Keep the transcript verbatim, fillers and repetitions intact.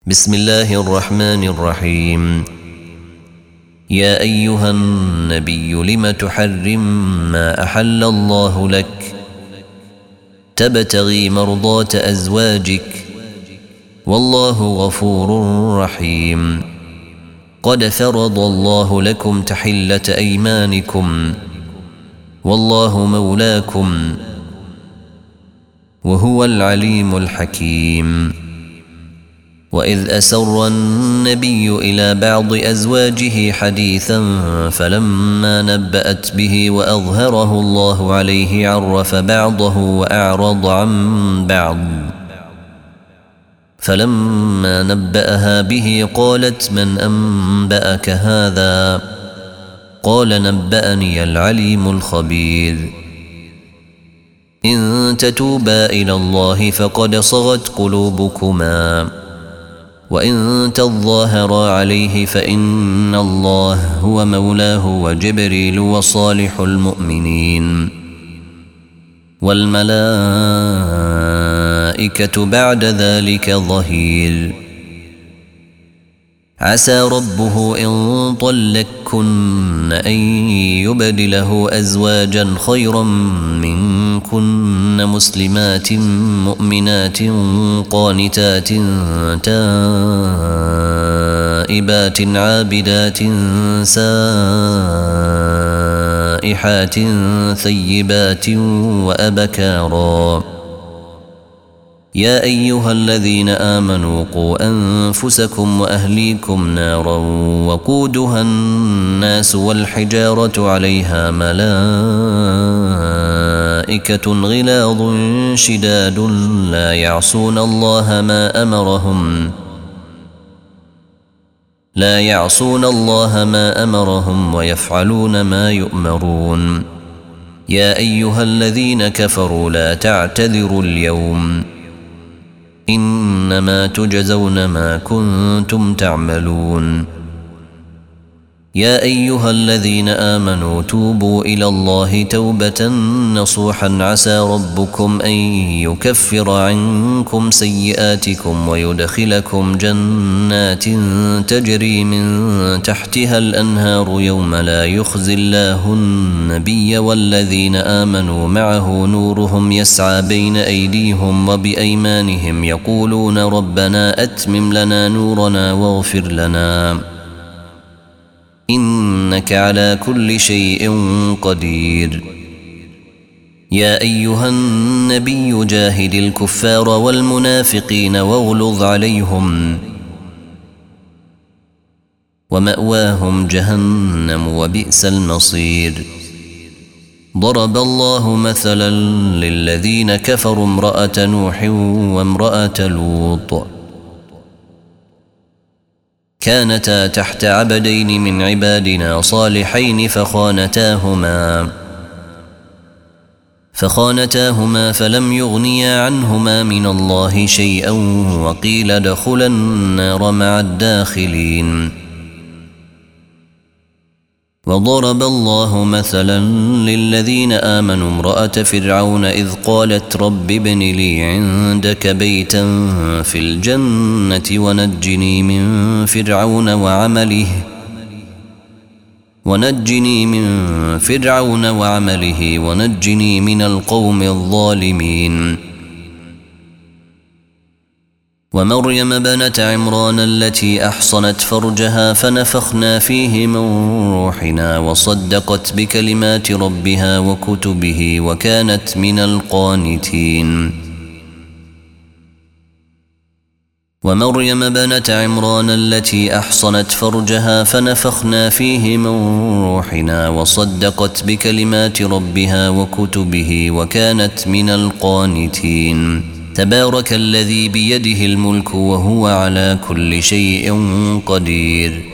بسم الله الرحمن الرحيم. يا أيها النبي لم تحرم ما أحل الله لك تبتغي مرضات أزواجك والله غفور رحيم. قد فرض الله لكم تحلة أيمانكم والله مولاكم وهو العليم الحكيم. وإذ أسر النبي إلى بعض أزواجه حديثا فلما نبأت به وأظهره الله عليه عرف بعضه وأعرض عن بعض، فلما نبأها به قالت من أنبأك هذا؟ قال نبأني العليم الخبير. إن تتوبا إلى الله فقد صغت قلوبكما وإن تظاهرا عليه فإن الله هو مولاه وجبريل وصالح المؤمنين والملائكة بعد ذلك ظهير. عسى ربه إن طلقكن أن يبدله أزواجا خيرا منكن مسلمات مؤمنات قانتات تائبات عابدات سائحات ثيبات وأبكارا. يا أيها الذين آمنوا قوا أنفسكم وأهليكم نارا وقودها الناس والحجارة عليها ملائكة غلاظ شداد لا يعصون الله ما أمرهم لا يعصون الله ما أمرهم ويفعلون ما يؤمرون. يا أيها الذين كفروا لا تعتذروا اليوم إنما تجزون ما كنتم تعملون. يا أيها الذين آمنوا توبوا إلى الله توبة نصوحا عسى ربكم أن يكفر عنكم سيئاتكم ويدخلكم جنات تجري من تحتها الأنهار يوم لا يخزي الله النبي والذين آمنوا معه نورهم يسعى بين أيديهم وبأيمانهم يقولون ربنا أتمم لنا نورنا واغفر لنا إنك على كل شيء قدير. يا أيها النبي جاهد الكفار والمنافقين واغلظ عليهم ومأواهم جهنم وبئس المصير. ضرب الله مثلا للذين كفروا امرأة نوح وامرأة لوط كانتا تحت عبدين من عبادنا صالحين فخانتاهما فخانتاهما فلم يغنيا عنهما من الله شيئا وقيل ادخلا النار مع الداخلين. وضرب الله مثلا للذين آمنوا امرأة فرعون إذ قالت رب ابن لي عندك بيتا في الجنة ونجني من فرعون وعمله ونجني من فرعون وعمله ونجني من القوم الظالمين. ومريم بنت عمران التي أحصنت فرجها فنفخنا فيه من روحنا وصدقت بكلمات ربها وكتبه وكانت من القانتين. ومريم بنت عمران التي أحصنت فرجها فنفخنا فيه من روحنا وصدقت بكلمات ربها وكتبه وكانت من القانتين. تبارك الذي بيده الملك وهو على كل شيء قدير.